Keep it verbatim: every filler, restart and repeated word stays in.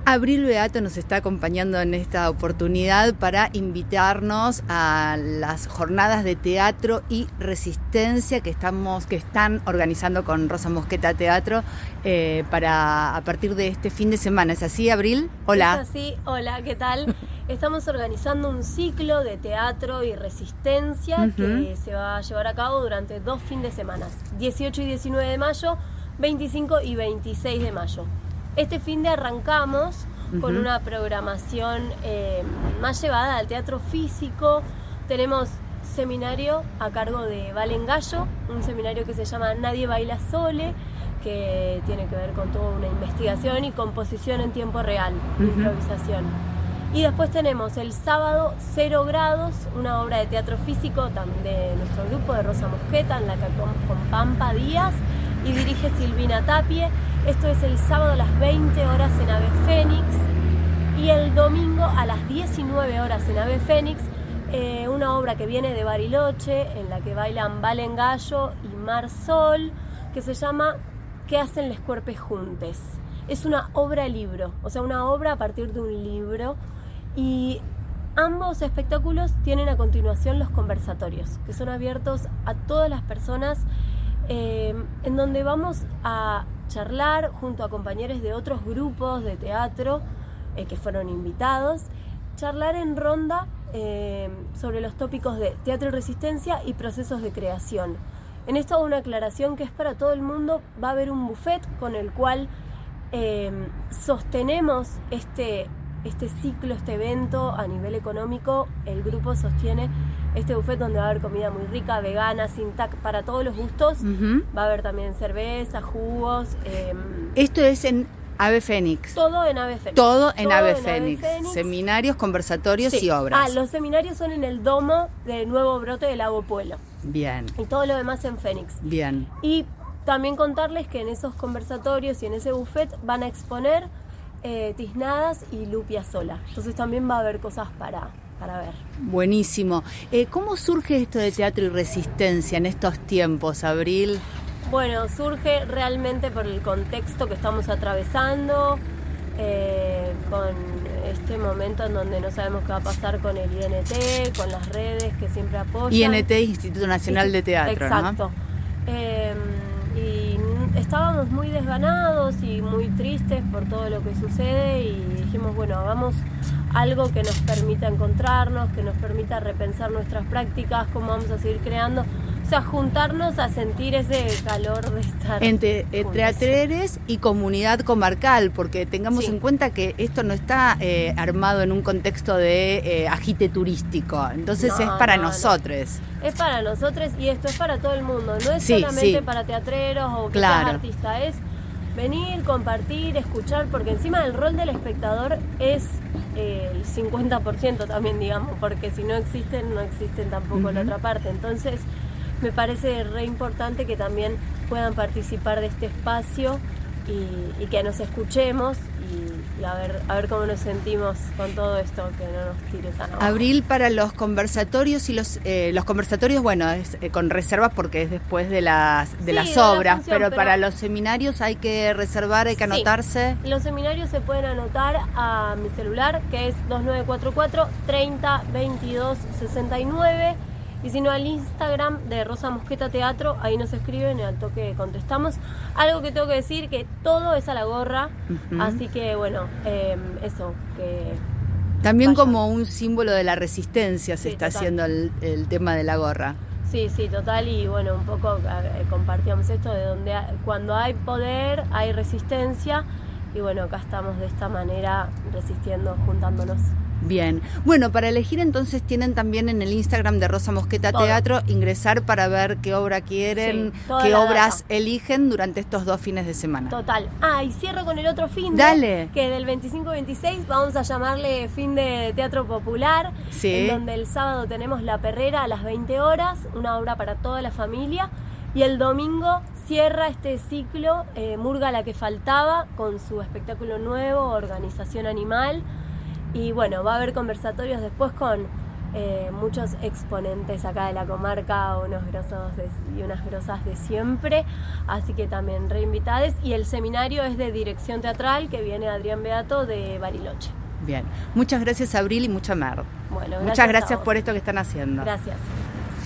Abril Beato nos está acompañando en esta oportunidad para invitarnos a las jornadas de teatro y resistencia que estamos, que están organizando con Rosa Mosqueta Teatro eh, para a partir de este fin de semana. ¿Es así, Abril? Hola. Es así, hola, ¿qué tal? Estamos organizando un ciclo de teatro y resistencia uh-huh. que se va a llevar a cabo durante dos fines de semana, dieciocho y diecinueve de mayo, veinticinco y veintiséis de mayo. Este fin de arrancamos uh-huh. con una programación eh, más llevada al teatro físico. Tenemos seminario a cargo de Valen Gallo, un seminario que se llama Nadie Baila Sole, que tiene que ver con toda una investigación y composición en tiempo real, uh-huh. improvisación. Y después tenemos el sábado Cero Grados, una obra de teatro físico de nuestro grupo de Rosa Mosqueta, en la que actuamos con Pampa Díaz y dirige Silvina Tapie. Esto es el sábado a las veinte horas en Ave Fénix y el domingo a las diecinueve horas en Ave Fénix, eh, una obra que viene de Bariloche, en la que bailan Valen Gallo y Mar Sol, que se llama ¿Qué hacen les cuerpes juntes? Es una obra libro, o sea, una obra a partir de un libro, y ambos espectáculos tienen a continuación los conversatorios, que son abiertos a todas las personas, eh, en donde vamos a charlar junto a compañeros de otros grupos de teatro eh, que fueron invitados, charlar en ronda eh, sobre los tópicos de teatro y resistencia y procesos de creación. En esto una aclaración que es para todo el mundo. Va a haber un buffet con el cual eh, sostenemos este, este ciclo, este evento a nivel económico. El grupo sostiene este buffet donde va a haber comida muy rica, vegana, sin tac, para todos los gustos. Uh-huh. Va a haber también cerveza, jugos. Eh, Esto es en Ave Fénix. Todo en Ave Fénix. Todo en, Todo Ave, en Fénix. Ave Fénix. Seminarios, conversatorios sí. y obras. Ah, los seminarios son en el domo de Nuevo Brote del Lago Puelo. Bien. Y todo lo demás en Fénix. Bien. Y también contarles que en esos conversatorios y en ese buffet van a exponer eh, tiznadas y Lupia Sola. Entonces también va a haber cosas para... para ver. Buenísimo. Eh, ¿Cómo surge esto de teatro y resistencia en estos tiempos, Abril? Bueno, surge realmente por el contexto que estamos atravesando, eh, con este momento en donde no sabemos qué va a pasar con el I N T, con las redes que siempre apoyan. I N T, Instituto Nacional de Teatro, exacto. ¿no? Eh, y estábamos muy desganados y muy tristes por todo lo que sucede y dijimos, bueno, hagamos algo que nos permita encontrarnos, que nos permita repensar nuestras prácticas, cómo vamos a seguir creando, o sea, juntarnos a sentir ese calor de estar entre eh, teatreres y comunidad comarcal, porque tengamos sí. en cuenta que esto no está eh, armado en un contexto de eh, agite turístico, entonces no, es para no, nosotros. No. Es para nosotros y esto es para todo el mundo, no es sí, solamente sí. para teatreros o que claro. seas artista, es venir, compartir, escuchar, porque encima el rol del espectador es eh, el cincuenta por ciento también, digamos, porque si no existen, no existen tampoco uh-huh. la otra parte. Entonces, me parece re importante que también puedan participar de este espacio y, y que nos escuchemos y, y a ver a ver cómo nos sentimos con todo esto, que no nos tire tan abajo. Abril, para los conversatorios y los eh, los conversatorios, bueno, es eh, con reservas porque es después de las de sí, las de obras, la función, pero, pero para los seminarios hay que reservar, hay que sí. anotarse. Los seminarios se pueden anotar a mi celular, que es dos nueve cuatro cuatro, treinta, veintidós, sesenta y nueve. Y si no, al Instagram de Rosa Mosqueta Teatro, ahí nos escriben y al toque contestamos. Algo que tengo que decir, que todo es a la gorra, uh-huh. así que bueno, eh, eso, que... También vayan. Como un símbolo de la resistencia se sí, está total. haciendo el, el tema de la gorra. Sí, sí, total, y bueno, un poco eh, compartíamos esto de donde hay, cuando hay poder, hay resistencia, y bueno, acá estamos de esta manera resistiendo, juntándonos. Bien, bueno, para elegir entonces tienen también en el Instagram de Rosa Mosqueta Todo. Teatro ingresar para ver qué obra quieren, sí, qué obras data. eligen durante estos dos fines de semana. Total. Ah, y cierro con el otro fin de, Dale. que del veinticinco veintiséis vamos a llamarle fin de teatro popular, sí. en donde el sábado tenemos La Perrera a las veinte horas, una obra para toda la familia, y el domingo cierra este ciclo eh, Murga la que faltaba con su espectáculo nuevo, Organización Animal. Y bueno, va a haber conversatorios después con eh, muchos exponentes acá de la comarca, unos grosos de, y unas grosas de siempre, así que también reinvitades. Y el seminario es de dirección teatral, que viene Adrián Beato de Bariloche. Bien, muchas gracias Abril y mucha mer. Bueno, muchas gracias por esto que están haciendo. Gracias.